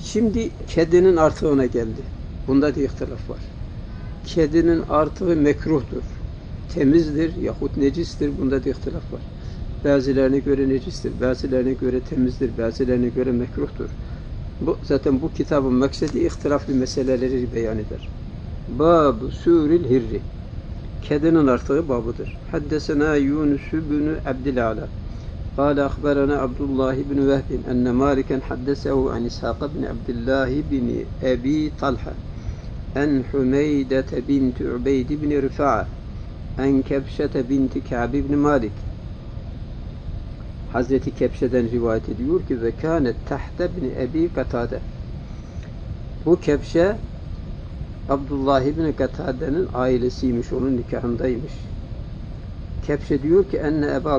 Şimdi kedinin artığına geldi. Bunda da ihtilaf var. Kedinin artığı mekruhtur. Temizdir yahut necistir. Bunda da ihtilaf var. Bazılarına göre necistir, bazılarına göre temizdir, bazılarına göre mekruhtur. Zaten bu kitabın maksedi ihtilaflı meseleleri beyan eder. Bab-ı Sûril Hirri. Kedinin artığı babıdır. Haddesena Yunus bin Abdülala. قال أخبرنا عبد الله بن وهب أن مالكا حدثه عن إسحاق بن عبد الله بن أبي طلحة عن حميدة بنت عبيد بن رفاعة عن كبشة بنت كعب بن مالك. Hazreti Kebşe'den rivayet ediyor ki ve kânet tahte bin Ebi Katade. Bu Kebşe Abdullah ibn Katade'nin ailesiymiş, onun nikahındaymış. Kebşe diyor ki enne Eba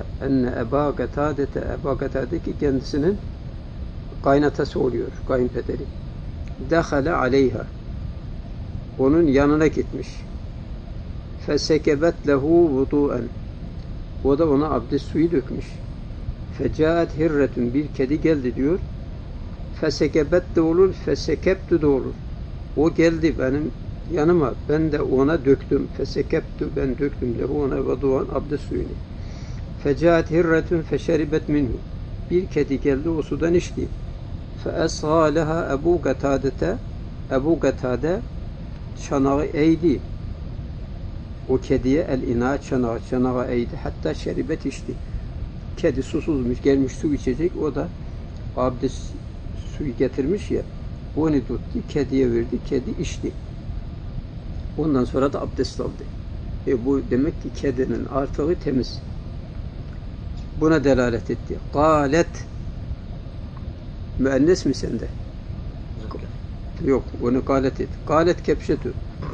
Katade ki kendisinin kaynatası oluyor, kayınpederi. Dehale aleyha. Onun yanına gitmiş. Fesekebet lehu vudu'en. O da ona abdest suyu dökmüş. Fecaat hirretun, bir kedi geldi diyor. Fesekebet de olur, fesekebtu da olur. O geldi benim yanıma, ben de ona döktüm. Fesekebtu, ben döktüm lehu ona vudu'en, abdest suyunu. Fecaat hirretun feşeribet minhu. Bir kedi geldi, o sudan içti. Feesgâ leha Ebu Katadete. Ebu Katade çanağı eğdi. O kediye el-ina çanağı eğdi. Hatta şeribet içti. Kedi susuzmuş, gelmiş su içecek. O da abdest suyu getirmiş ya, onu tuttu, kediye verdi. Kedi içti. Ondan sonra da abdest aldı. Bu demek ki kedinin artığı temiz. Buna delalet etti. Galet. Müennes mi sende? Yok, onu galet et. Galet kepşetü.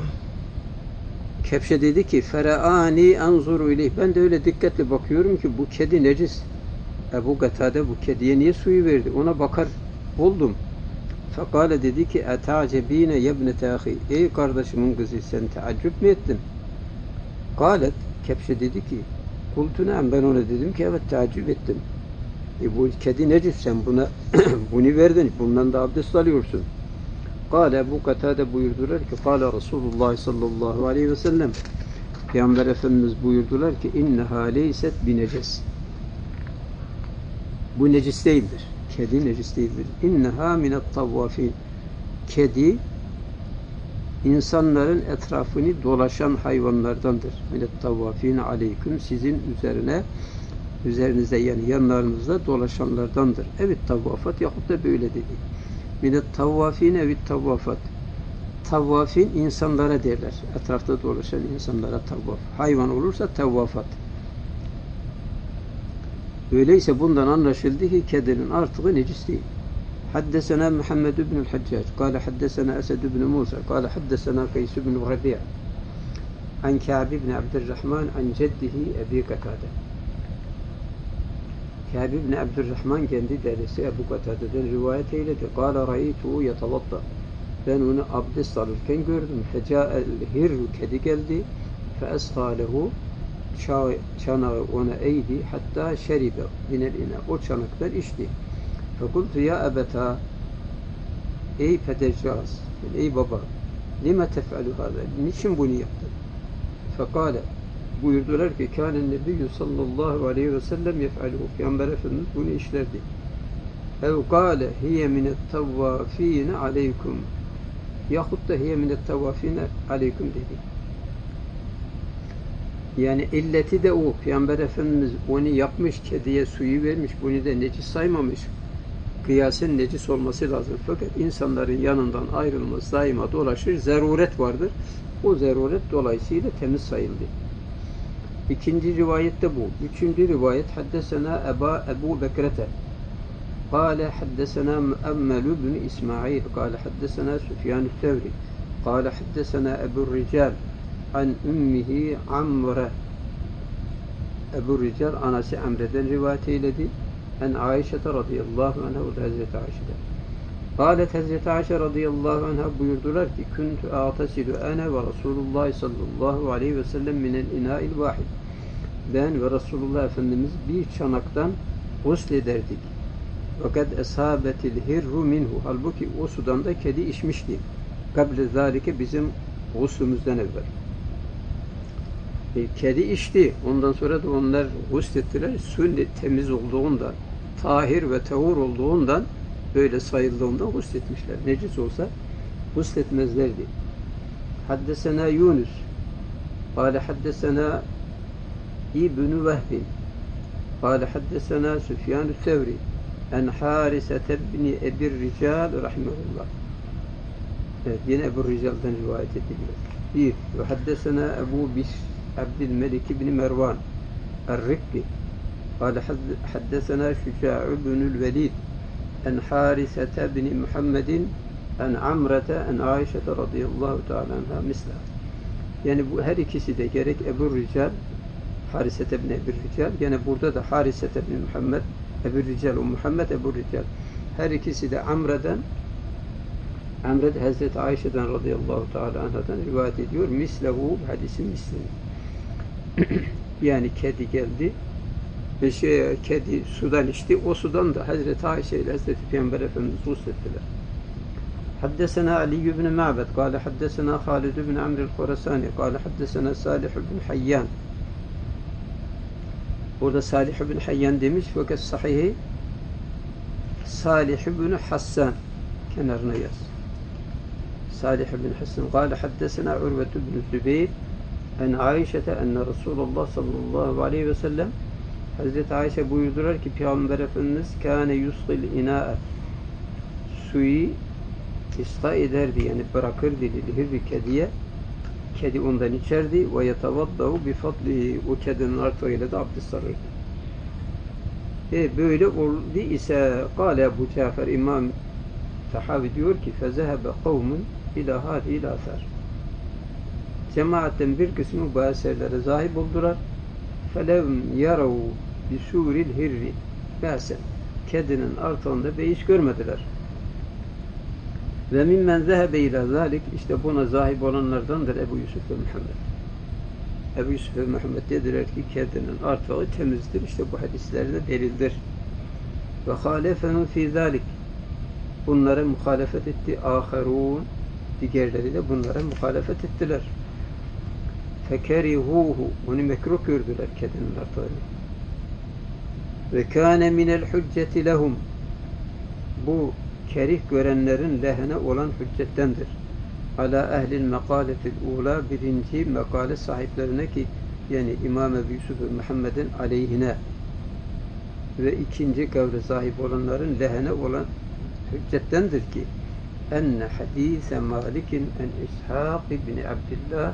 Kepşe dedi ki feraani enzuru ileyh. Ben de öyle dikkatli bakıyorum ki bu kedi necis. Ebu Katade bu kediye niye suyu verdi? Ona bakar buldum. Fekale dedi ki etacebine yebnete ahi. Ey kardeşimin kızı, sen teaccüp mi ettin? Galet. Kepşe dedi ki kultunem, ben ona dedim ki evet teaccüp ettim. Bu kedi necis, sen buna bunu verdin. Bundan da abdest alıyorsun. Kâle Ebu Katade buyurdular ki kâle Resulullah sallallahu aleyhi ve sellem, Peygamber Efendimiz buyurdular ki inneha leyset bi neces. Bu necis değildir. Kedi necis değildir. İnneha minet tavvafin. Kedi insanların etrafını dolaşan hayvanlardandır. Minet tavvafin aleyküm, sizin üzerinize yani yanlarınızda dolaşanlardandır. Evet tavvafat yahut da böyle dedi. Minet tavvafine evit tavvafat. Tavvafin insanlara derler. Etrafta dolaşan insanlara tavvaf. Hayvan olursa tavvafat. Öyleyse bundan anlaşıldı ki kedinin artığı necis değil. Haddesena Muhammed ibn Haccac. Kâle haddesena Esed ibn Musa. Kâle haddesena Kays ibn Rabi'a. An Kâb ibn Abdurrahman an ceddihi Ebi Katade. Kâb ibn Abdurrahman kendi dedesi Ebu Katade'den rivayet eyledi. Kâle ra'ytuhu yetavatta. Ben onu abdest alırken gördüm. Feca'el hirru, kedi geldi. Feesgâ lehu, çanağı ona eğdi. Hatta şeribe minel ina, o çanaktan içti. Fekultu ya ebeta, ey pedercağız, ey baba, lime tef'alu hâzâ, niçin bunu yaptın? Fekâle, buyurdular ki kânen nebiyyü sallallahu aleyhi ve sellem yef'aluhu. Peygamber Efendimiz bunu işlerdi. Ev kâle hiye minet tavvâfîne aleyküm. Yahut da hiye minet tavvâfîne aleyküm dedi. Yani illeti de o. Peygamber Efendimiz onu yapmış, kediye suyu vermiş, bunu da necis saymamış. Kıyasen necis olması lazım. Fakat insanların yanından ayrılmaz, daima dolaşır. Zaruret vardır. O zaruret dolayısıyla temiz sayıldı. İkinci rivayette bu. Üçüncü rivayet haddesena Ebu Bekrete. Kâle haddesena Muammel ibn İsmail. Kâle haddesena Süfyan-ı Tevri. Kâle haddesena Ebu Rical an ümmihi Amre. Ebu Rical anası Amre'den rivayet eyledi. En Ayşe radıyallahu anha, o da Hazreti Ayşe'den. Kâlet Hazreti Ayşe radıyallahu anha buyurdular ki kuntu a'tasilu ene ve Resulullah sallallahu aleyhi ve sellem minel inâil vahid. Ben ve Resulullah Efendimiz bir çanaktan guslederdik. Fakat esabetil hirru minhu. Halbuki o sudan da kedi içmişti. Kable zalike bizim guslümüzden evvel. Kedi içti. Ondan sonra da onlar guslettiler. Su temiz olduğundan, tahir ve tehur olduğundan, böyle sayıldığından gusletmişler. Necis olsa gusletmezlerdi. Haddesena Yunus. Kale haddesena İbn-i Vehbin. Kale haddesena Süfyan-ı Sevri. En Harisete ibn Ebi Rical rahimehullah. Evet, yine Ebu Rical'dan rivayet ediliyor. Bir, ve haddesena Ebu Bishr Abdülmelik ibn Mervan Er-Rikki. Kale haddesena Şuca' ibn Velid. En Harisete ibn Muhammedin en Amrete en Aişe radıyallahu teala anha misla. Yani bu her ikisi de gerek Ebu Rical, Harisete ibn Ebi Rical, gene burada da Harisete ibn Muhammed, Ebu Rical, Muhammed Ebu Rical. Her ikisi de Amre'den, Amre Hazreti Ayşe'den radıyallahu teala anhadan rivayet ediyor. Mislehu, hadisin mislini. Yani kedi geldi ve kedi sudan içti. O sudan da Hazreti Ayşe ile Hazreti Peygamber Efendimiz guslettiler. Haddesena Ali ibn Ma'bed kâle haddesena Halid ibn Amr el-Khurasani kâle haddesena Salih ibn Hayyan. Burada Salih ibn Hayyan demiş fakat sahihi Salih ibn Hassan kenarına yaz. Salih ibn Hassan kâle haddesena Urve ibn Zübeyir en Ayşe'te enne Resulullah sallallahu aleyhi ve sellem Hazreti Ayşe buyurdular ki Peygamber Efendimiz kâne yusqil inâ'e suyu isqa ederdi, yani bırakırdı lihirri kediye, kedi ondan içerdi ve yetevaddahu bi fadlihi, o kedinin artığıyla da abdest alırdı. Böyle oldu ise kâle Ebu Cafer İmam Tahavi diyor ki fezehebe kavmun ila hâdîl âthâr. Cemaatten bir kısmı bu eserlere zahip oldular. Felevm yarav bisuril hirri bâsen, kedinin artığında beis görmediler. Ve mimmen zehebe ila zalik, işte buna zahip olanlardandır Ebu Yusuf ve Muhammed. Ebu Yusuf ve Muhammed dediler ki kedinin artığı temizdir. İşte bu hadislerine delildir. Ve halefenu fi zalik, bunlara muhalefet etti. Aherun, diğerleri de bunlara muhalefet ettiler. Fekerihuhu, onu mekruh gördüler kedinin artığını. Ve kâne minel hücceti lehum, bu kerih görenlerin lehine olan hüccettendir. Ala ehlil mekaletil ula, birinci mekale sahiplerine ki yani İmam Ebu Yusuf ve Muhammed'in aleyhine, ve ikinci kavle sahip olanların lehine olan hüccettendir ki enne hadise Malik'in en İshak ibn Abdillah,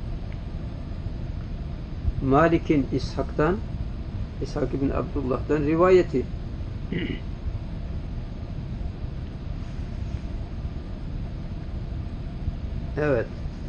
Malik'in İshak ibn Abdullah'tan rivayeti evet.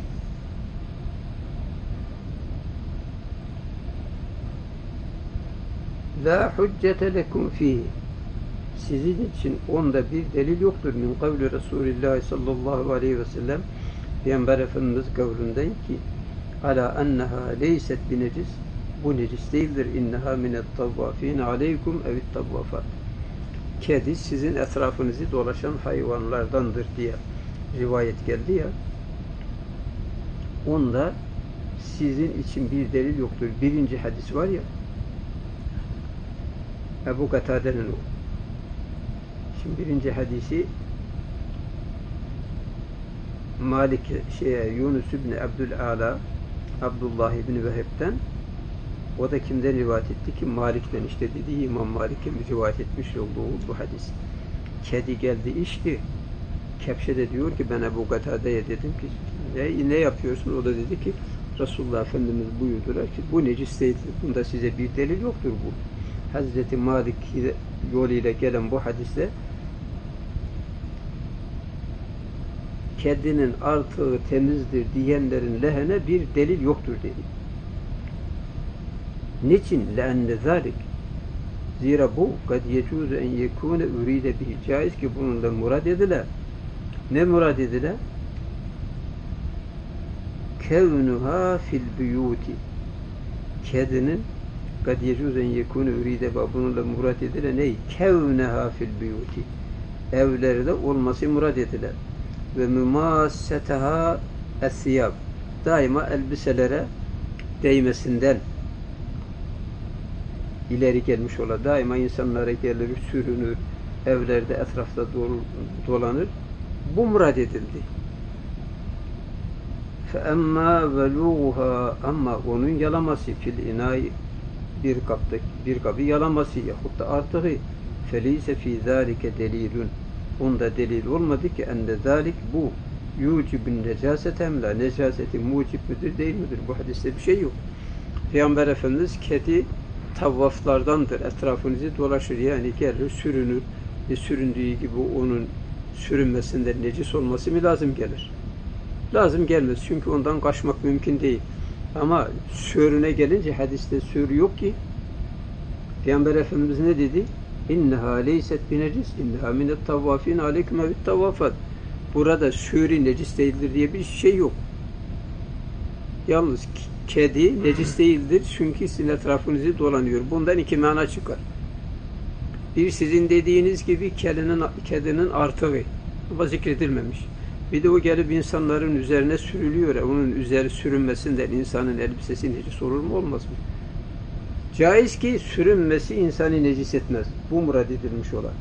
La hüccete lekum fihi, sizin için onda bir delil yoktur. Min kavli Resulullah sallallahu aleyhi ve sellem, Peygamber Efendimiz kavlinden ki ala enneha leyset bi necis, bu necis değildir. İnneha minet tavvafin aleykum evit tavvafat, kedi sizin etrafınızı dolaşan hayvanlardandır diye rivayet geldi ya, onda sizin için bir delil yoktur. Birinci hadis var ya, Ebu Katade'nin o. Şimdi birinci hadisi Yunus ibn Abdül'ala, Abdullah ibn Veheb'den, o da kimden rivayet etti ki? Malik'ten, işte dediği İmam Malik'in rivayet etmiş olduğu bu hadis. Kedi geldi içti. Kepşe de diyor ki ben Ebu Katade'ye dedim ki ne yapıyorsun? O da dedi ki Resulullah Efendimiz buyurdular ki bu necis değildir. Bunda size bir delil yoktur bu. Hazreti Malik yoluyla gelen bu hadiste kedinin artığı temizdir diyenlerin lehine bir delil yoktur dedi. Niçin? لَاَنَّ ذَٰلِكِ, zira bu قَدْ يَجُوزُ اَنْ يَكُونَ اُرِيدَ بِهِ, caiz ki bununla murad ediler. Ne murad ediler? كَوْنُهَا فِي الْبُيُوتِ, kedinin kad yecuzen yekunu üride bununla murad edilen ey kevneha fil buyuti evlerde olması murad edilen ve mümasseteha es-siyab daima elbiselere değmesinden ileri gelmiş ola. Daima insanlara gelir, sürünür, evlerde etrafta dolanır. Bu murad edildi. فَاَمَّا وَلُوغُهَا ama onun yalaması fil inay bir kabı yalaması yahut da artığı فَلَيْسَ فِي ذَٰلِكَ دَلِيلٌ onda delil olmadı ki ende zalik bu yucibun necasetem la necaseti mucib midir değil midir? Bu hadiste bir şey yok. Peygamber Efendimiz kedi tavvaflardandır. Etrafınızı dolaşır. Yani gelir, sürünür. Süründüğü gibi onun sürünmesinden necis olması mı lazım gelir? Lazım gelmez. Çünkü ondan kaçmak mümkün değil. Ama sürüne gelince hadiste sürü yok ki. Peygamber Efendimiz ne dedi? İnneha leyset binecis. İnneha minet tavvafin aleyküm evit tavvafat. Burada sürü necis değildir diye bir şey yok. Yalnız kedi necis değildir çünkü sizin etrafınızı dolanıyor. Bundan iki mana çıkar. Bir sizin dediğiniz gibi kedinin artığı. Bu zikredilmemiş. Bir de o gelip insanların üzerine sürülüyor. Onun üzeri sürünmesinden insanın elbisesi necis olur mu olmaz mı? Caiz ki sürünmesi insanı necis etmez. Bu murad edilmiş olan.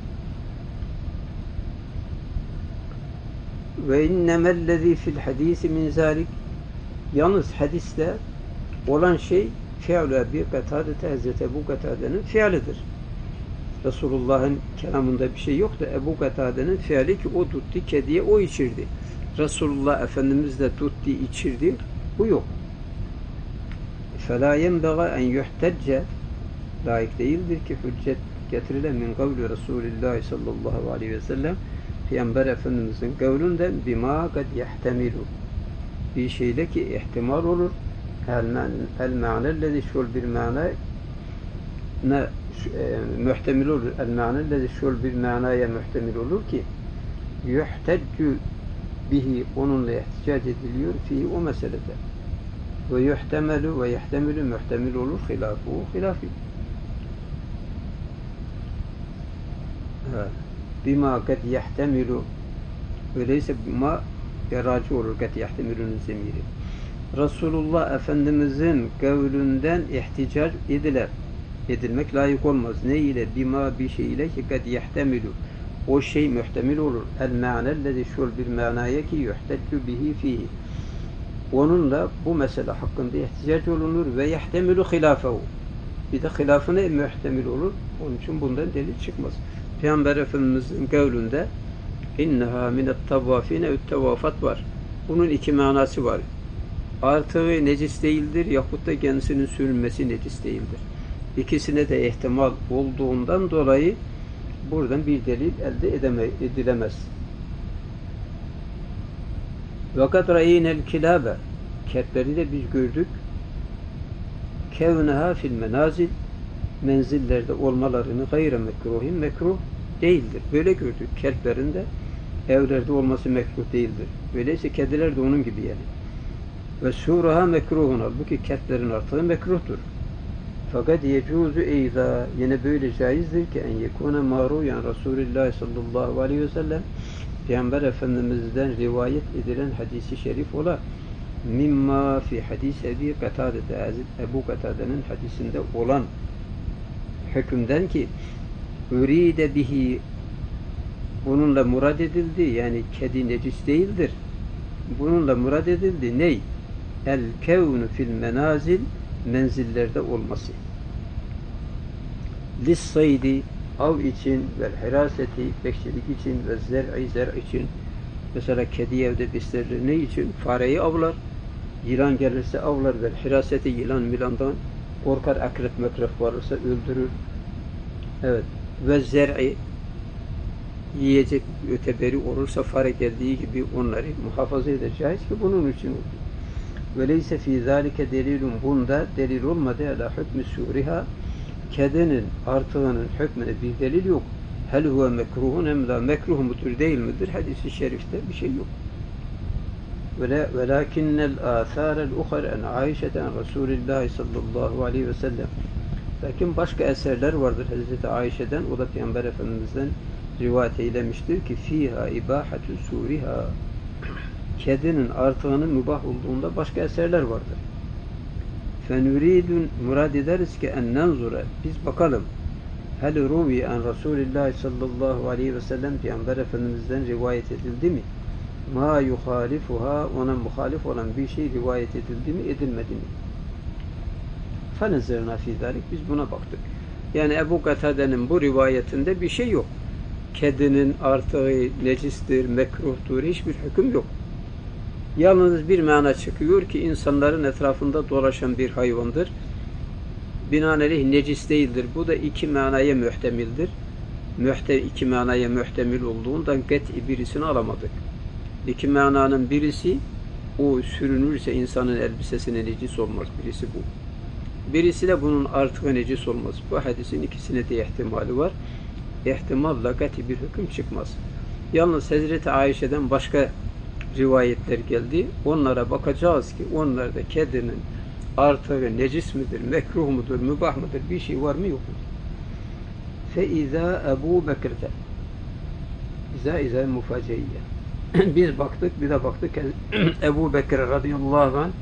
Ve innemellezî fil hadîsi min zâlik yalnız hadiste olan şey fi'lu Ebi Katade Hazreti Ebu Katade'nin fiilidir. Resulullah'ın kelamında bir şey yok da Ebu Katade'nin fiili ki o tuttu kediye o içirdi. Resulullah Efendimiz de tuttu içirdi. Bu yok. فَلَا يَنْبَغَى اَنْ يُحْتَجَّ layık değildir ki hüccet getirilen min kavli Resulullah sallallahu aleyhi ve sellem Peygamber Efendimiz'in kavlünden bima kad yahtemilu bir şeyle ki ihtimal olur el ma'nellezi şul bir mana muhtemil olur el ma'nellezi şul bir manaya muhtemil olur ki yuhteccu bihi onunla ihticac ediliyor fi o meselede ve yuhtemelu ve yahtemilu muhtemil olur hilafi bima kad yahtemilu öyleyse bima yaracı olur kad yahtemilunun zemiri Resulullah Efendimizin kavlünden ihticac edilmek layık olmaz. Ne ile? Bima bir şey ile ki kad yahtemilu o şey muhtemil olur. El ma'nellezi şul bir manaya ki yuhteccu bihi fihi onunla bu mesele hakkında ihticac olunur ve yahtemilu hilafehu bir de hilafına muhtemil olur. Onun için bundan delil çıkmaz. Peygamber Efendimiz'in kavlünde inneha minet tavvafine üttevafat var. Bunun iki manası var. Artığı necis değildir yahut da kendisinin sürülmesi necis değildir. İkisine de ihtimal olduğundan dolayı buradan bir delil elde edilemez. Vakat ra'inel kilabe kedileri de biz gördük. Kevneha fil menazil menzillerde olmalarını gayre mekruhin mekruh değildir. Böyle gördük. Kelplerin de evlerde olması mekruh değildir. Öyleyse kediler de onun gibi yani. Ve suraha mekruhun halbuki kelplerin artığı mekruhtur. Fakat yecuzu eyza yine böyle caizdir ki en yekune maruyan Resulullah sallallahu aleyhi ve sellem Peygamber Efendimiz'den rivayet edilen hadisi şerif ola mimma fi hadis Ebi Katade Ebu Katade'nin hadisinde olan hükümden ki üride bihi bununla murad edildi yani kedi necis değildir. Bununla murad edildi ney? El kevnu fil menazil menzillerde olması. Lissaydi av için ve hiraseti bekçilik için ve zer'i için mesela kedi evde beslenir ne için? Fareyi avlar. Yılan gelirse avlar ve hiraseti yılan milandan korkar akrep mekrep varırsa öldürür. Evet. Ve zer'i yiyecek öteberi olursa fare geldiği gibi onları muhafaza edeceğiz ki bunun için oldu. Ve leyse fî zâlike delilun bunda delil olmadı ala hükmü suriha kedinin artığının hükmüne bir delil yok. Hel huve mekruhun hem la mekruh mudur değil midir? Hadis-i şerifte bir şey yok. Velakinnel âthârel ukhar en Aişe'den Resulullah sallallahu aleyhi ve sellem Lakin başka eserler vardır Hazreti Ayşe'den, o da Peygamber Efendimiz'den rivayet eylemiştir ki fiha ibahatü suriha, kedinin artığının mübah olduğunda başka eserler vardır. Fenuridun, murad ederiz ki en nenzura, biz bakalım hel ruvi an Resulillah sallallahu aleyhi ve sellem, Peygamber Efendimiz'den rivayet edildi mi? Ma yuhalifuha, ona muhalif olan bir şey rivayet edildi mi, edilmedi mi? Fenezerna fi zalik, biz buna baktık. Yani Ebu Katade'nin bu rivayetinde bir şey yok. Kedinin artığı necistir, mekruhtur, hiçbir hüküm yok. Yalnız bir mana çıkıyor ki insanların etrafında dolaşan bir hayvandır. Binaenaleyh necis değildir. Bu da iki manaya mühtemildir. İki manaya mühtemil olduğundan get'i birisini alamadık. İki mananın birisi, o sürünürse insanın elbisesine necis olmaz. Birisi bu. Birisi de bunun artığı necis olmaz. Bu hadisin ikisine de ihtimali var. İhtimalla get'i bir hüküm çıkmaz. Yalnız Hazreti Ayşe'den başka rivayetler geldi. Onlara bakacağız ki onlarda kedinin artığı necis midir, mekruh mudur, mübah mıdır, bir şey var mı yok mu? فَاِذَا Ebu Bekir'de İza mufaceyye. Biz baktık, bir de baktık Ebu Bekir radıyallahu anh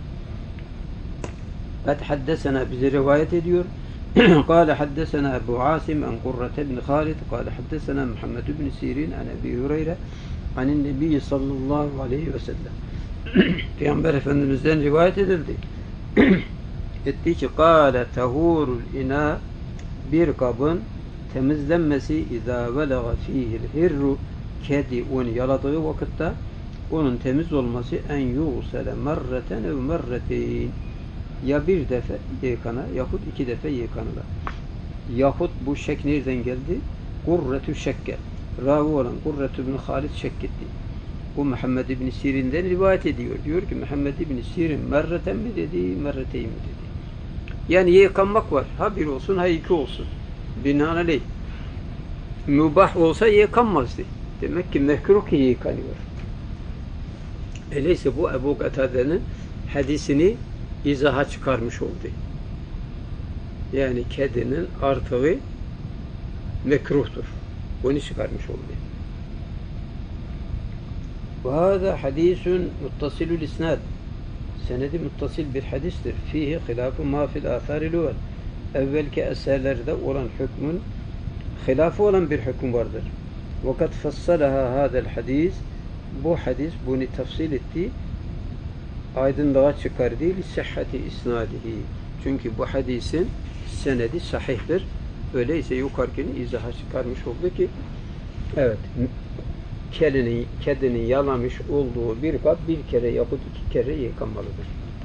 قد حدثنا, bize rivayet ediyor. قال حدثنا أبو عاصم عن قرة بن خالد قال حدثنا محمد بن سيرين عن أبي هريرة عن النبي sallallahu aleyhi ve sellem. Peygamber Efendimiz'den rivayet edildi. Etti ki قال تهور الإناء, bir kabın temizlenmesi اِذَا وَلَغَ ف۪يهِ الْهِرُّ, kedi onu yaladığı vakitte onun temiz olması en يُغْسَلَ مَرَّةً اَوْ مَرَّتَيْنِ, ya bir defa yıkana yahut iki defa yıkanıla. Yahut bu şek nereden geldi? Kurretü şekke. Ravi olan Kurretü bin Halid şek etti. Bu Muhammed İbn Sirin'den rivayet ediyor. Diyor ki Muhammed İbn Sirin merreten mi dedi, merreteyn mi dedi. Yani yıkanmak var. Ha bir olsun, ha iki olsun. Binaenaleyh mübah olsa yıkanmazdı. Demek ki mekruh ki yıkanıyor. Öyleyse bu Ebu Katade'nin hadisini izaha çıkarmış oldu. Yani kedinin artığı mekruhtur. Bunu çıkarmış oldu. وهذا حديث متصل الإسناد, senedi muttasil bir hadistir. Fihi hilafı ma fil athari luvel, evvelki eserlerde olan hükmün hilafı olan bir hüküm vardır. Vakat fassalaha hadel hadis, bu hadis bunu tafsil etti, aydınlığa çıkardı li sihhati isnadihi, çünkü bu hadisin senedi sahihtir. Öyleyse yukarıkini izaha çıkarmış oldu ki evet, kedinin yalamış olduğu bir kap bir kere yahut iki kere yıkanmalıdır.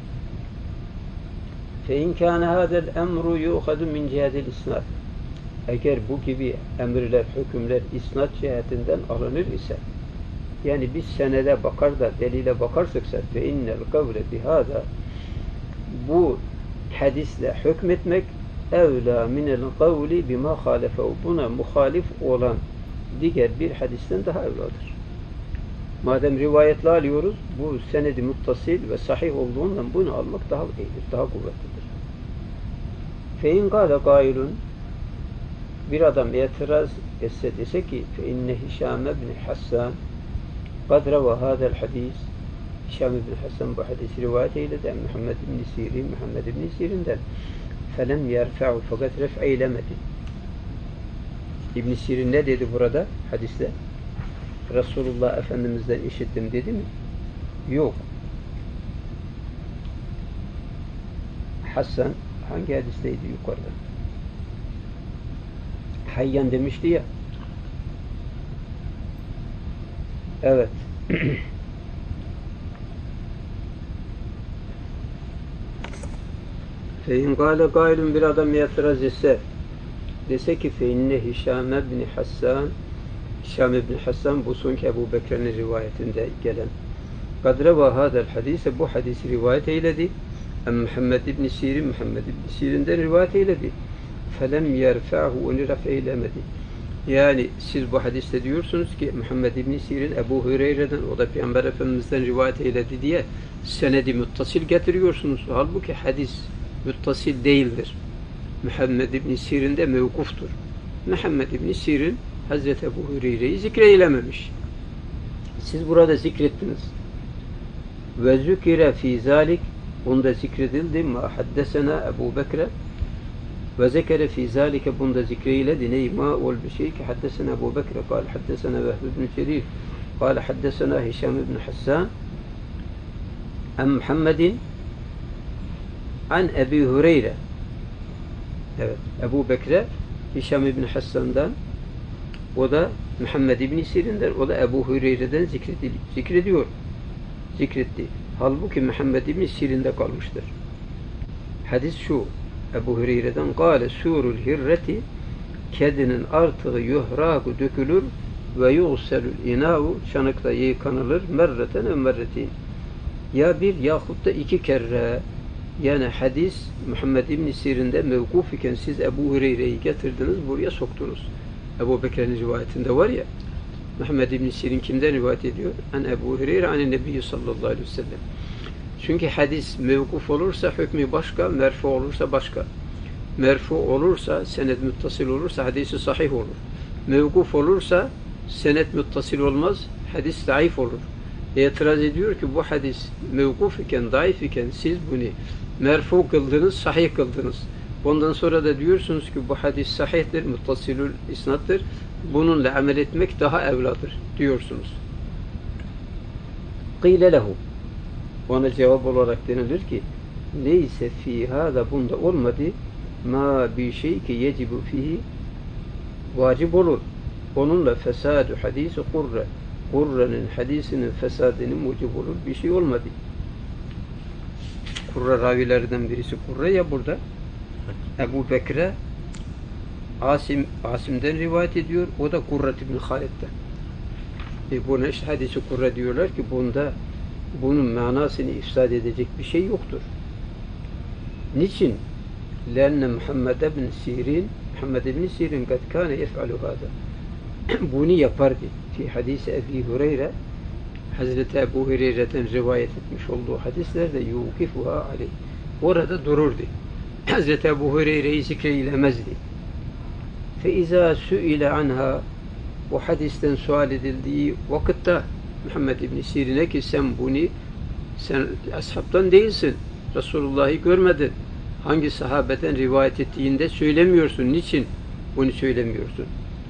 فَاِنْ كَانَ هَذَا الْاَمْرُ يُؤْخَدُ مِنْ جِهَدِ الْاِسْنَادِ, eğer bu gibi emirler, hükümler isnat cihetinden alınır ise, yani biz senede bakar da delile bakarsak فَاِنَّ الْقَوْلَ بِهَذَا, bu hadisle hükmetmek evlâ minel kavli bima halefehu, buna muhalif olan diğer bir hadisten daha evladır. Madem rivayetle alıyoruz, bu senedi muttasil ve sahih olduğundan bunu almak daha iyidir, daha kuvvetlidir. Fein kâle gâilun, bir adam itiraz etse, dese ki feinne Hişam ibn Hassan kad reva hâzel hadis, Hişam ibn Hassan bu hadisi rivayet eyledi Muhammed ibn Sirin'den felem yerfe'u, fakat ref eylemedi. İbn Sirin ne dedi burada hadiste? Resulullah Efendimiz'den işittim dedi mi? Yok. Hasan hangi hadisteydi yukarıda? Hayyan demişti ya. Evet. Fein gâle gâilun, bir adam itiraz etse, dese ki feinne Hişam ibn Hassan, Hişam ibn Hassan bu sonki Ebu Bekir'in rivayetinde gelen kadreva hadel hadise, bu hadisi rivayet eyledi Muhammed ibn Sirin'den rivayet eyledi felem yerfa'hu, onu raf eylemedi. Yani siz bu hadiste diyorsunuz ki Muhammed ibn Sirin Ebu Hureyre'den, o da Peygamber Efendimiz'den rivayet eyledi diye senedi muttasil getiriyorsunuz. Halbuki hadis muttasil değildir. Muhammed İbn Sirin de mevkuftur. Muhammed İbn Sirin Hazreti Ebu Hureyre'yi zikreylememiş. Siz burada zikrettiniz. Ve zükire fî zâlik, bunda zikredildi ma haddesena Ebu Bekre ve zekere fî zâlike, bunda zikreyledi ney ma ol bir şey ki haddesena Ebu Bekre kâle haddesena Vehb ibn Cerir kâle haddesena Hişam ibn Hassan en Muhammedin an Ebu Hureyre. Evet, Ebu Bekre Hişam ibn Hassan'dan, o da Muhammed ibn Sirin'den, o da Ebu Hureyre'den zikretti. Halbuki Muhammed ibn Sirin'de kalmıştır. Hadis şu: Ebu Hureyre'den kâle sûrul hirreti, kedinin artığı yuhraku dökülür ve yuğselül inâhu, çanıkta yıkanılır, merreten merretin, ya bir yahut da iki kere. Yani hadis Muhammed İbn Sirin'de mevkuf iken siz Ebu Hureyre'yi getirdiniz, buraya soktunuz. Ebu Bekir'in rivayetinde var ya, Muhammed İbn Sirin kimden rivayet ediyor? En Ebu Hureyre anin Nebi sallallahu aleyhi ve sellem. Çünkü hadis mevkuf olursa hükmü başka, merfu olursa başka. Merfu olursa, senet müttasil olursa hadisi sahih olur. Mevkuf olursa senet müttasil olmaz, hadis zayıf olur. İtiraz ediyor ki bu hadis mevkuf iken, zayıf iken siz bunu merfu kıldınız, sahih kıldınız. Ondan sonra da diyorsunuz ki bu hadis sahihtir, muttasilül isnattır. Bununla amel etmek daha evladır diyorsunuz. Qîle lehu, ona cevap olarak denilir ki neyse fî hâda, bunda olmadı ma bir şey ki yecibu fihi, vacip olur. Onunla fesadu hadisi kurre, Kurre'nin hadisinin fesadının mucib olur bir şey olmadı. Kurre ravilerden birisi Kurre ya burada. Ebu Bekre Asim'den rivayet ediyor. O da Kurre ibn Halid'den. Buna işte hadisi Kurre diyorlar ki bunda bunun manasını ifade edecek bir şey yoktur. Niçin? Lenne Muhammed ibn Sirin kad kâne yef'alu hâda. Bunu yapardı. Fi hadisi Ebu Hureyre, Hazreti Ebu Hureyre'den rivayet etmiş olduğu hadislerde yukifuha aleyh. Orada dururdu. Hazreti Ebu Hureyre'yi zikreylemezdi. Fe izâ su'ile anha, bu hadisten sual edildiği vakitte Muhammed İbn Sirin'e ki sen ashabtan değilsin. Resulullah'ı görmedin. Hangi sahabeden rivayet ettiğinde söylemiyorsun. Niçin bunu söylemiyorsun?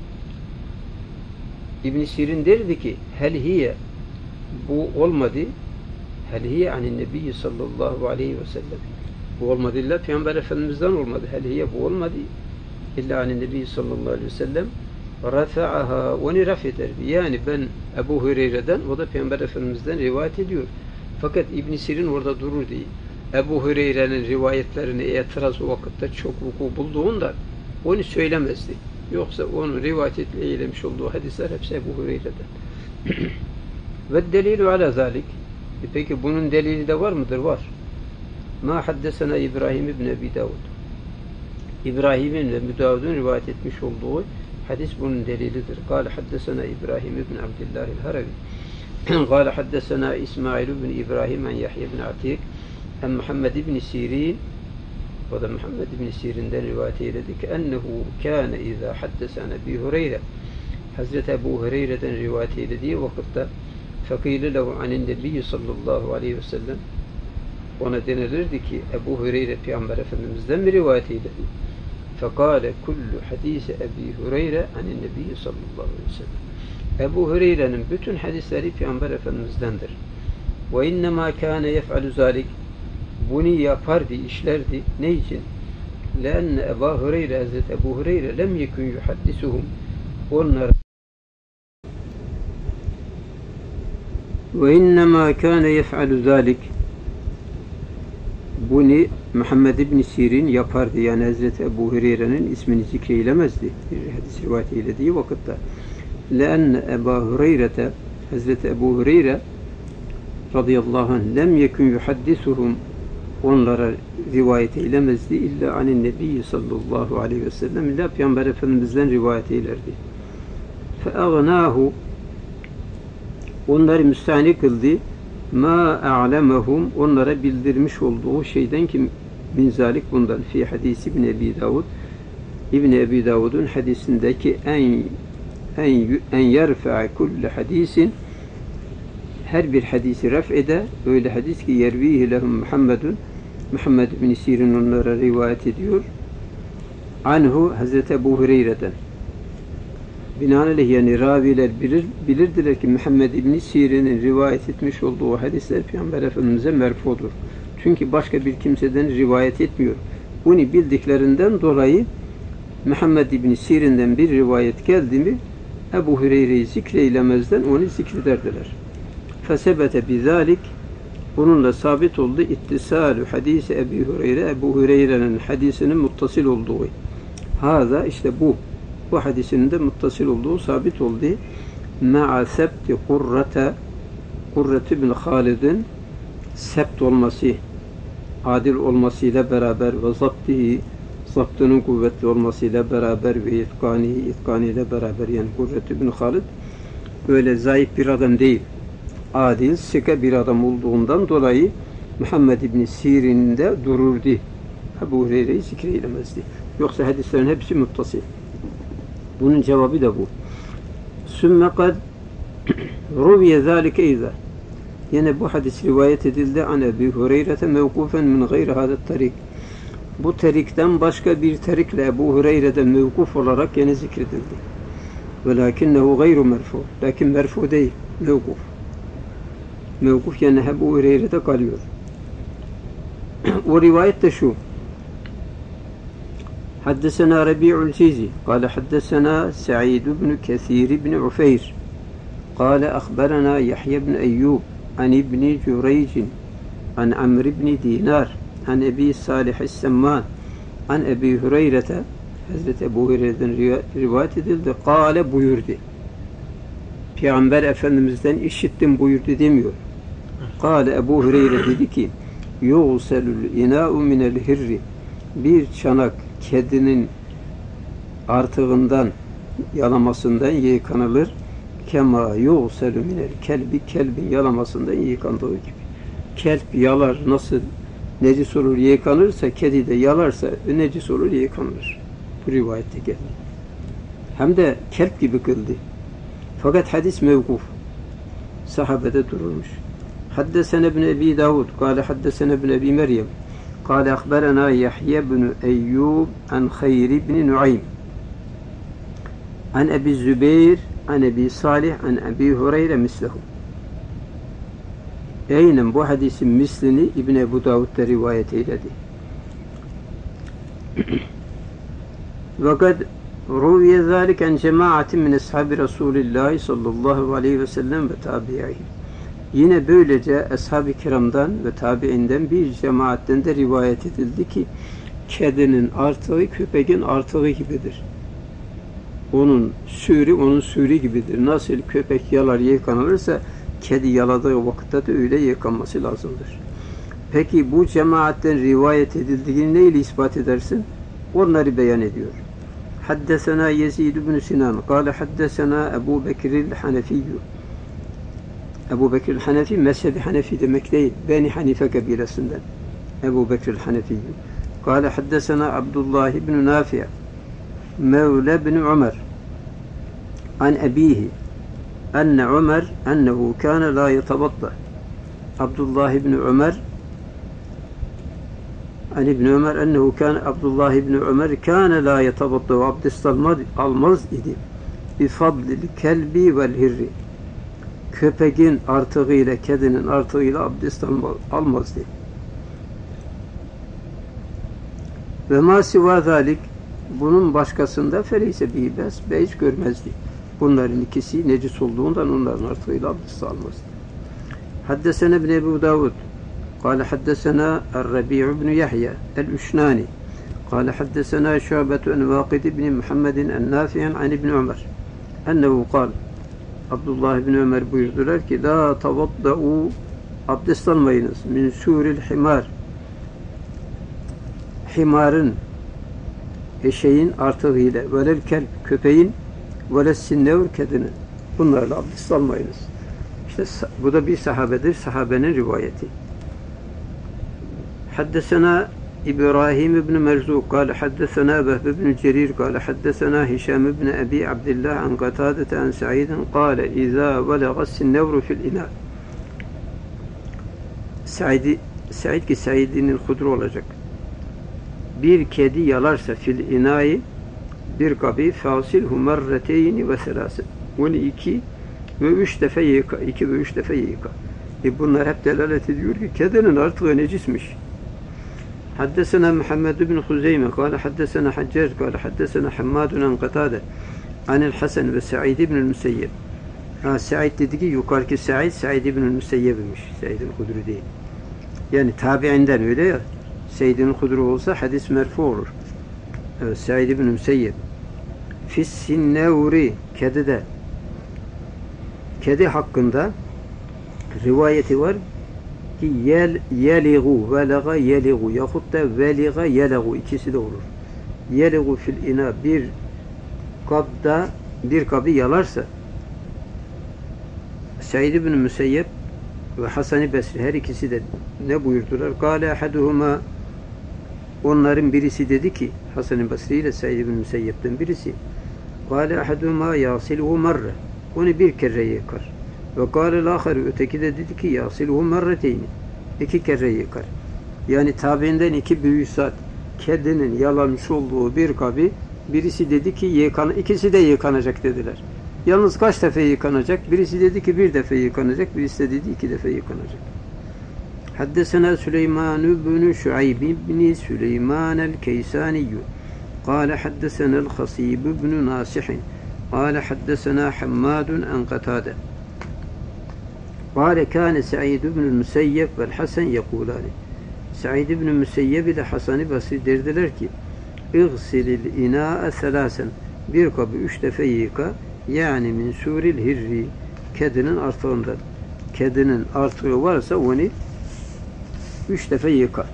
İbn Sirin derdi ki hel hiye, bu olmadı, hel hiye anin Nebi sallallahu aleyhi ve sellem, bu olmadı illa Peygamber Efendimiz'den olmadı, hel hiye, bu olmadı illa anin Nebi sallallahu aleyhi ve sellem rafa'aha, onu raf ederdi. Yani ben Ebu Hureyre'den, o da Peygamber Efendimiz'den rivayet ediyor. Fakat İbn Sirin orada durur diye. Ebu Hureyre'nin rivayetlerine itiraz o vakitte çok vuku bulduğunda onu söylemezdi. Yoksa onun rivayet eylemiş olduğu hadisler hepsi Ebu Hureyre'den. Ve delilu ala zalik. Peki bunun delili de var mıdır? Var. Ma haddesena İbrahim ibn Ebi Davud. İbrahim'in ve Müdavud'un rivayet etmiş olduğu hadis bunun delilidir. Kâle haddesena İbrahim ibn Abdillah el-Haravi. Kâle haddesena İsmail ibn İbrahim en Yahya ibn Atik en Muhammed ibn Sirin. O da Muhammed ibn Sirin'den rivayet eyledi ki ennehu kâne izâ haddesen Ebi Hureyre, Hazreti Ebu Hureyre'den rivayet eylediği vakitte fekîle lehu anin Nebi sallallahu aleyhi ve sellem, ona denilirdi ki Ebu Hureyre Peygamber Efendimiz'den mi rivayet eyledi? Fekâle kullu hadîse Ebi Hureyre anin Nebi sallallahu aleyhi ve sellem. Ebu Hureyre'nin bütün hadisleri Peygamber Efendimiz'dendir. Ve innemâ kâne yef'alu zâlik, bunu yapardı, işlerdi. Ne için? لأن Ebu Hureyre, Hazreti Ebu Hureyre lem yekun yuhaddisuhum, onlar ve innemâ kâne yef'alu zâlik, bunu Muhammed ibn Sirin yapardı. Yani Hazreti Ebu Hureyre'nin ismini zikreylemezdi. Bir hadis rivayet eylediği vakitte. لأن Ebu Hureyre'te, Hazreti Ebu Hureyre radıyallahu anh lem yekun yuhaddisuhum, onlara rivayet eylemezdi. İlla anin Nebi sallallahu aleyhi ve sellem, illa Peygamber Efendimiz'den rivayet eylerdi. Fe'agnâhu, onları müstahni kıldı. Ma a'lemehum, onlara bildirmiş olduğu şeyden ki Min zalik bundan fi hadisi İbn Ebi Davud. İbn Ebi Davud'un hadisindeki en yerfa'a kulli hadisin, her bir hadisi ref ede, öyle hadis ki yervihi lehum Muhammedun, Muhammed bin Sirin onlara rivayet ediyor. Anhu Hazreti Ebu Hureyre'den. Binaenaleyh yani raviler bilirdiler ki Muhammed bin Sirin'in rivayet etmiş olduğu hadisler Peygamber Efendimiz'e merfudur. Çünkü başka bir kimseden rivayet etmiyor. Bunu bildiklerinden dolayı Muhammed bin Sirin'den bir rivayet geldi mi Ebu Hureyre'yi zikreylemezden onu zikrederdiler. Fesebete bizalik, bununla sabit oldu ittisalü hadisi Ebu Hureyre, Ebu Hureyre'nin hadisinin muttasıl olduğu. Haza işte bu hadisinin de muttasıl olduğu sabit oldu. Ma'a sebti Kurrete bin Halid'in sebt olması, adil olmasıyla beraber ve zaptının kuvvetli olmasıyla beraber ve itkaniyle beraber, yani Kurrete bin Halid öyle zayıf bir adam değil. Adil, sıkı bir adam olduğundan dolayı Muhammed bin Sirin'in de dururdu. Ebu Hureyre'yi zikreylemezdi. Yoksa hadislerin hepsi muttasıl. Bunun cevabı da bu. Sümme kad ruviye zâlike izâ. Yine bu hadis rivayet edildi an Ebu Hureyre'te mevkufen min gayri hadet tarik. Bu terikten başka bir terikle Ebu Hureyre'den mevkuf olarak yine zikredildi. Velakinnehu gayru merfu. Lakin merfu değil, mevkuf. Mevkuf yani Ebu Hureyre'de kalıyor. O rivayet de şu. حدثنا ربيع الجيزي قال حدثنا سعيد بن كثير بن عفير قال أخبرنا يحيى بن أيوب عن ابن جريج عن عمرو بن دينار عن أبي صالح السمان عن أبي هريرة Hazreti Ebu Hureyre'den rivayet edildi. Kâle buyurdu. Peygamber Efendimiz'den işittim buyurdu demiyor. Kâle Ebu Hureyre dedi ki yuğselül inâ'u minel hirri, bir çanak kedinin artığından, yalamasından yıkanılır. Kema yuğselü minel kelbi, kelbin yalamasından yıkandığı gibi. Kelp yalar, nasıl necis olur yıkanırsa, kedi de yalarsa necis olur yıkanır. Bu rivayette geldi. Hem de kelp gibi kıldı. Fakat hadis mevkuf. Sahabede durulmuş. Haddesene ibn Ebi Davud, kâle haddesene ibn Ebi Meryem, kâle akberena Yahya bin Eyyub an Hayr bin Nuaym, an Ebi Zübeyir, an Ebi Salih, an Ebi Hureyre mislehu. Aynen bu hadisin mislini İbn Ebu Davud'da rivayet eyledi. Ve ruviye zâlik en cemaatin min ashabi Resulillah sallallahu aleyhi ve sellem ve tabi'in. Yine böylece ashab-ı kiramdan ve tabi'inden bir cemaatten de rivayet edildi ki kedinin artığı köpeğin artığı gibidir. Onun sürü gibidir. Nasıl köpek yalar yıkanılırsa kedi yaladığı vakitte de öyle yıkanması lazımdır. Peki bu cemaatten rivayet edildiğini neyle ispat edersin? Onları beyan ediyor. Haddesena Yezid ibn Sinan, kâle haddesena Ebu Bekir'il Hanefiyyü. Ebu Bekir'il Hanefi, mezhebi Hanefi demek değil, Beni Hanife kabilesinden. Ebu Bekir'il Hanefiyyü. Kâle haddesena Abdullah ibn Nafi' Mevle ibn Ömer an ebihi enne Ömer ennehu kâne la yetabatta. Abdullah ibn Ömer an İbn Ömer ennehu kâne Abdullah ibn Ömer kâne la yetabatta ve abdest almaz idi bi fadlil kelbi vel hirri. Köpeğin artığıyla, kedinin artığıyla abdest almazdı. Ve ma siva zalik, bunun başkasında feleyse bihbes, beis görmezdi. Bunların ikisi necis olduğundan onların artığıyla abdest almazdı. Haddesene ibn Ebu Davud قال حدثنا الربيع بن يحيى الأشناني قال حدثنا شعبة عن واقد بن محمد النافع عن ابن عمر أنه قال Abdullah ibn Ömer buyurdular ki la tavadda'u, abdest almayınız min suril himar, himarın, eşeğin artığıyla, velel kelp, köpeğin, veles sinnevr, kedinin, bunlarla abdest almayınız. İşte bu da bir sahabedir, sahabenin rivayeti. Haddesena إبراهيم بن مرزوق قال حدثنا بهب بن جرير قال حدثنا هشام بن أبي عبد الله عن قتادة عن سعيد قال إذا بلغ السنور في الإناء. Said ki Said'in hudru olacak. Bir kedi yalarsa fil inayı bir kabı fasilhu merreteyni ve selasin. Onu 2 ve 3 defa yıka. 2 ve 3 defa yıka. Bunlar hep delalet ediyor ki kedinin artığı necismiş. Haddesena Muhammed bin Huzeyme kâle haddesena Haccac kâle haddesena Hammadun an Katade anil Hasan ve Sa'id ibn Müseyyeb. Sa'id dedi ki yukarıki Sa'id ibn Müseyyeb'miş. Sa'id'in Hudri değil. Yani tabiinden öyle ya. Sa'id'in Hudri olsa hadis merfu olur. Evet, Sa'id ibn Müseyyeb. Fissinneuri kedide. Kedi hakkında rivayeti var ki yeligu velaga yeligu yahut da veliga yeligu ikisi de olur. Yeligu fil ina bir kabı yalarsa Said ibn Müseyyeb ve Hasan-ı Besri her ikisi de ne buyurdular? Kâle ahaduhuma onların birisi dedi ki Hasan-ı Besri ile Said ibn Müseyyeb'den birisi kâle ahaduhuma yasiluhu marre onu bir kere yıkar. Ve kâle l'âkhar öteki de dedi ki yasiluhu marreteyni 2 kere yıkar. Yani tabiinden 2 büyük zat kedinin yalamış olduğu bir kabı birisi dedi ki ikisi de yıkanacak dediler. Yalnız kaç defa yıkanacak? Birisi dedi ki 1 defa yıkanacak, birisi de dedi 2 defa yıkanacak. Haddesena Süleyman ibn Şuayb ibn Süleyman el-Keysani قال حدثنا الخصيب بن ناصح قال حدثنا حماد عن قتادة قال كان سعيد بن المسيب والحسن يقولان Said ibn Müseyyeb ile Hasan-ı Basri derdiler ki اغسل الإناء ثلاثا bir kabı 3 defa yıka yani min suril hirri kedinin artığından kedinin artığı varsa onu 3 defa yıka.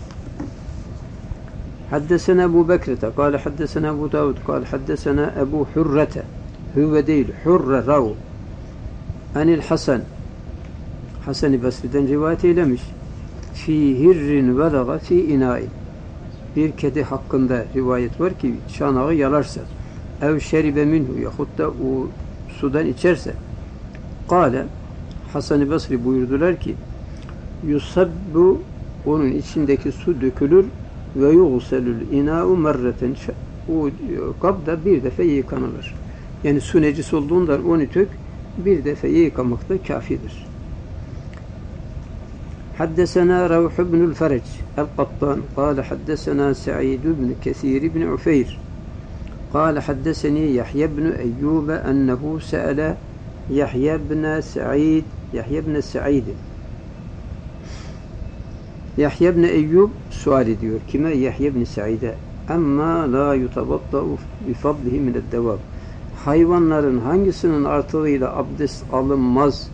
Haddesena Ebu Bekrete kâle haddesena Ebu Davud kâle haddesena Ebu Hurrete hüve değil Hurre rav anil Hasan Hasan-ı Basri'den rivayet eylemiş fi hirrin velaga fi inâin bir kedi hakkında rivayet var ki çanağı yalarsa ev şeribe minhu yahut da o sudan içerse kâle Hasan-ı Basri buyurdular ki yusabbu onun içindeki su dökülür ve yugselül inâ'u merreten o kabda 1 defa yıkanılır. Yani su necis olduğundan onu tök 1 defa yıkamakta kafidir. Haddesena Ravh ibnül Ferec el-Qattan kâle haddesena Sa'id ibn Kesir ibn Ufeyr kâle haddeseni Yahya ibn Eyyube ennehu se'ele Yahya ibn Sa'id Yahya ibn Eyyub sual ediyor. Kime? Yahya ibn Sa'id'e. Amma la yutabadda'u bi fadlihi mined-devab. Hayvanların hangisinin artığıyla abdest alınmaz?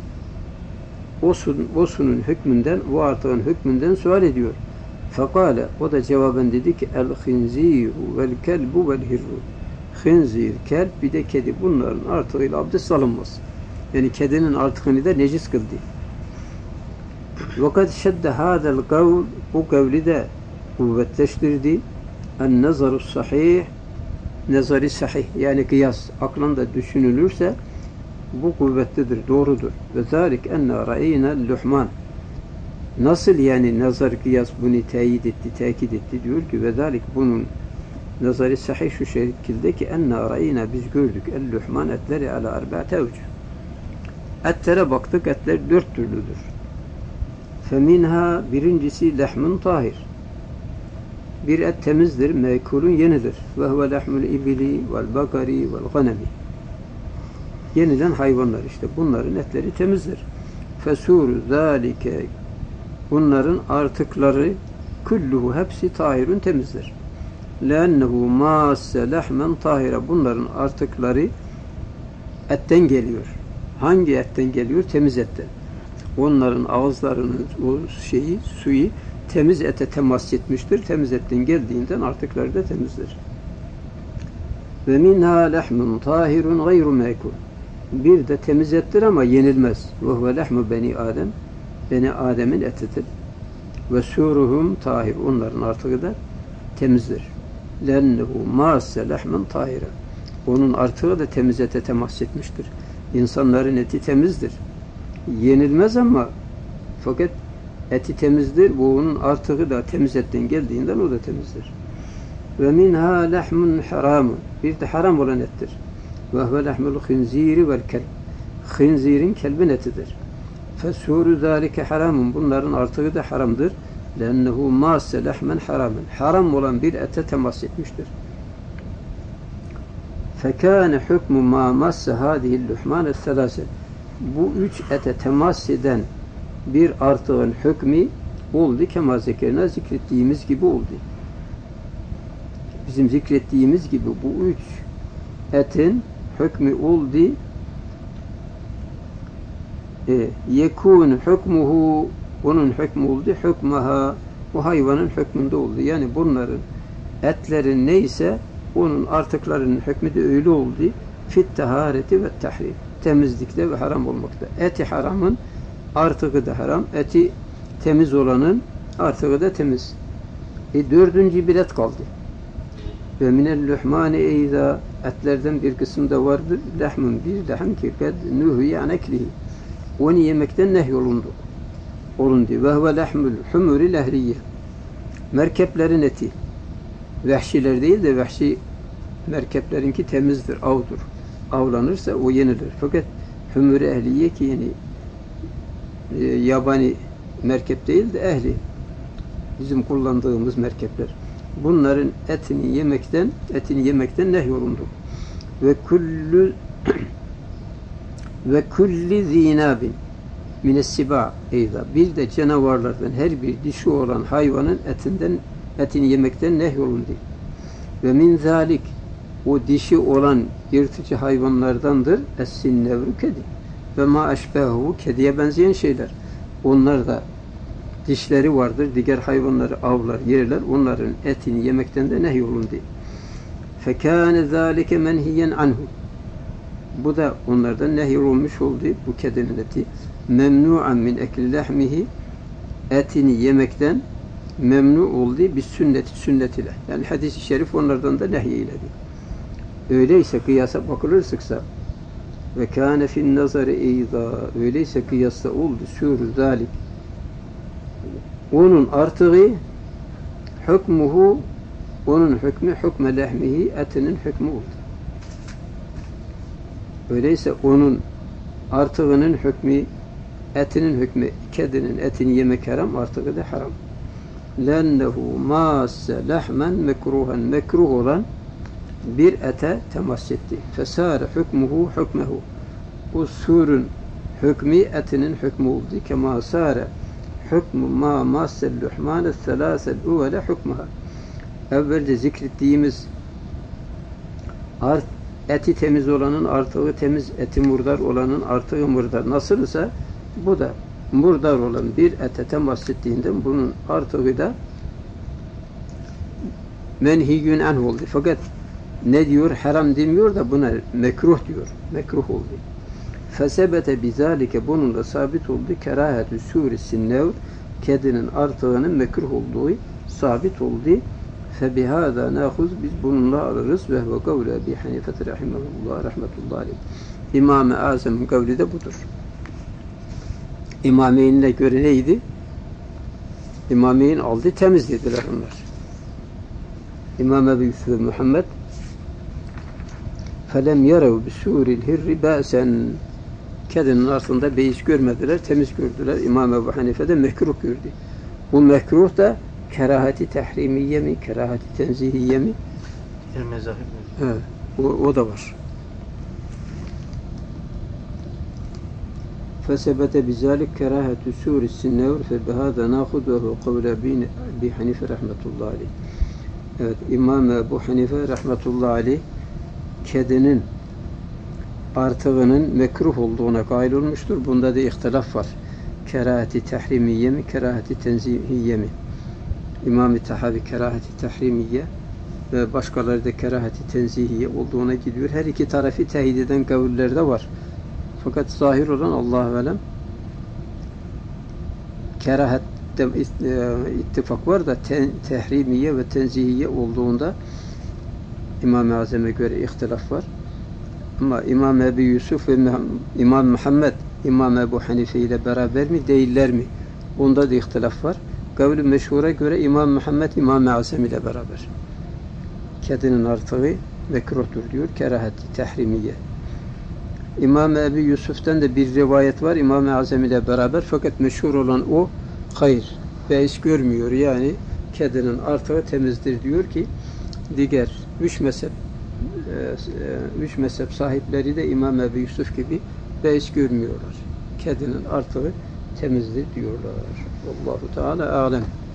O sunun hükmünden, o artığın hükmünden sual ediyor. Fekale, o da cevaben dedi ki el-khinziru vel-kelbu vel-hirru. Khinzir, kelp bir de kedi. Bunların artığıyla abdest alınmaz. Yani kedinin artığını da necis kıldı. Vakat şedde hâzel kavl bu kavli de kuvvetleştirdi. En-nazaru sahih nazari sahih yani kıyas aklında düşünülürse bu kuvvetlidir, doğrudur. Ve zâlik enne ra'eyna luhman nasıl yani nazar kıyas bunu teyit etti, tekit etti diyor ki ve zâlik bunun nazari sahih şu şekilde ki enne ra'eyna biz gördük el-luhman etleri ala arba'te evcih etlere baktık etler 4 türlüdür. Feminha birincisi lehmun tahir. Bir et temizdir, mekulun yenidir. Ve huve lehmul ibili vel bakari vel ganemi. Yenilen hayvanlar işte. Bunların etleri temizdir. Fesuru zâlike bunların artıkları kulluhu hepsi tahirun temizdir. Lennehu masse lehmen tahire bunların artıkları etten geliyor. Hangi etten geliyor? Temiz etten. Onların ağızlarının o suyu temiz ete temas etmiştir. Temiz etten geldiğinden artıkları da temizdir. Ve minha lehmun tahirun gayru mekul. Bir de temiz ettir ama yenilmez. Ve huve lehmu beni Adem. Beni Adem'in etidir. Ve suruhum tahir. Onların artığı da temizdir. Lennehu masse lehmen tahira. Onun artığı da temiz ete temas etmiştir. İnsanların eti temizdir. Yenilmez ama fakat eti temizdir. Bu onun artığı da temiz etten geldiğinden o da temizdir. Ve minha lehmun haramun. Bir de haram olan ettir. Ve huve lehmul khinziri vel kelb. Khinzirin kelbin etidir. Fesuru zâlike haramun. Bunların artığı da haramdır. Lennehu masse lehmen haramun. Haram olan bir ete temas etmiştir. Fekâne hükmü mâ masse hâdihil luhmâne selâse. Bu üç ete temas eden bir artığın hükmü oldu. Kema zekerine zikrettiğimiz gibi oldu. Bizim zikrettiğimiz gibi bu üç etin hükmü oldu. Yekûn hükmuhu, onun hükmü oldu. Hükmaha, o hayvanın hükmünde oldu. Yani bunların etlerin neyse onun artıklarının hükmü de öyle oldu. Fit tahareti ve tahrim. Temizlikte ve haram olmakta. Eti haramın artığı da haram. Eti temiz olanın artığı da temiz. Dördüncü bir et kaldı. Ve minel luhmani eyza, etlerden bir kısımda vardır. Lehmun, bir lehm ki kad nuhiye an eklihi. Onu yemekten nehyolundu. Ve huve lehmul humuri lehriye. Merkeplerin eti. Vehşiler değil de vehşi merkeplerinki temizdir, avdur. Avlanırsa o yenilir. Fakat humuri ehliye ki yani yabani merkep değil de ehli. Bizim kullandığımız merkepler. Bunların etini yemekten nehyolundu. Ve kulli zinabin minessiba eyza. Bir de canavarlardan her bir dişi olan hayvanın etini yemekten nehyolundu. Ve min zalik, o dişi olan yırtıcı hayvanlardandır. Es-sinnevru kedi. Ve ma eşbehu, kediye benzeyen şeyler. Onlar da dişleri vardır. Diğer hayvanları avlar, yerler. Onların etini yemekten de nehyolundu. Fekâne zâlike menhiyen anhu. Bu da onlardan nehyolunmuş oldu. Bu kedinin eti. Memnu'an min ekli lehmihi. Etini yemekten memnu oldu. Bir sünnet ile. Yani hadis-i şerif onlardan da nehyeyiledi. Öyleyse kıyasa bakılırsa ve kâne fin nazarı eyza, öyleyse kıyasta oldu sûrü zâlik, onun artığı hükmuhu, onun hükmü hükme lehmihi, etinin hükmü oldu. Öyleyse onun artığının hükmü, etinin hükmü, kedinin etini yemek haram, artığı da haram. Lennehu masse lehmen mekruhen, mekruh olan bir ete temas etti. Fesâre hükmuhu hükmehu. Bu surun hükmü etinin hükmü oldu. Kema sâre hükmü ma massel luhmâne selâsel uvvele hükmüha. Evvelce zikrettiğimiz eti temiz olanın artığı temiz, eti murdar olanın artığı murdar. Nasılsa bu da murdar olan bir ete temas ettiğinden bunun artığı da menhiyyün anh oldu. Fakat ne diyor? Haram demiyor da buna mekruh diyor. Mekruh oldu. Fesebete bizalike, bununla sabit oldu. Kerahetü sûrissin nevr, kedinin artığının mekruh olduğu sabit oldu. Febihâzâ nâhuz, biz bununla alırız. Ve huve kavle Ebi Hanifete rahimahullah rahmetullahi aleyh. İmam-ı Azam'ın kavli de budur. İmameyn'e göre neydi? İmameyn aldı, temiz dediler onlar. İmam Ebu Yusuf Muhammed felem yerev bisûril hirri bâsen, kedinin altında beis görmediler, temiz gördüler. İmam Ebu Hanife de mekruh gördü. Bu mekruh da kerahati tehrimiye mi, kerahati tenzihiye mi? Evet, o da var. Fesebete bizalik kerahetü sûrissin nevr febihâda nâhud ve hu kavle Ebi Hanife rahmetullahi aleyh. Evet, İmam Ebu Hanife rahmetullahi aleyh kedinin artığının mekruh olduğuna kail olmuştur. Bunda da ihtilaf var. Kerahati tehrimiye mi, kerahati tenzihiye mi? İmam-ı Tahavi kerahati tehrimiye ve başkaları da kerahati tenzihiye olduğuna gidiyor. Her iki tarafı teyit eden kaviller de var. Fakat zahir olan Allahu alem kerahat ittifak var da tehrimiye ve tenzihiye olduğunda İmam-ı Azam'a göre ihtilaf var. Ama İmam Ebu Yusuf ve İmam Muhammed, İmam Ebu Hanife ile beraber mi, değiller mi? Onda da ihtilaf var. Kavl-i meşhura göre İmam Muhammed, İmam-ı Azam ile beraber. Kedinin artığı mekruhtur diyor, kerahati, tehrimiye. İmam Ebu Yusuf'tan da bir rivayet var İmam-ı Azam ile beraber, fakat meşhur olan o hayır, beis görmüyor, yani kedinin artığı temizdir diyor ki diğer üç mezhep sahipleri de İmam Ebu Yusuf gibi beis görmüyorlar. Kedinin artığı temizdir diyorlar. Allahu Teala alem.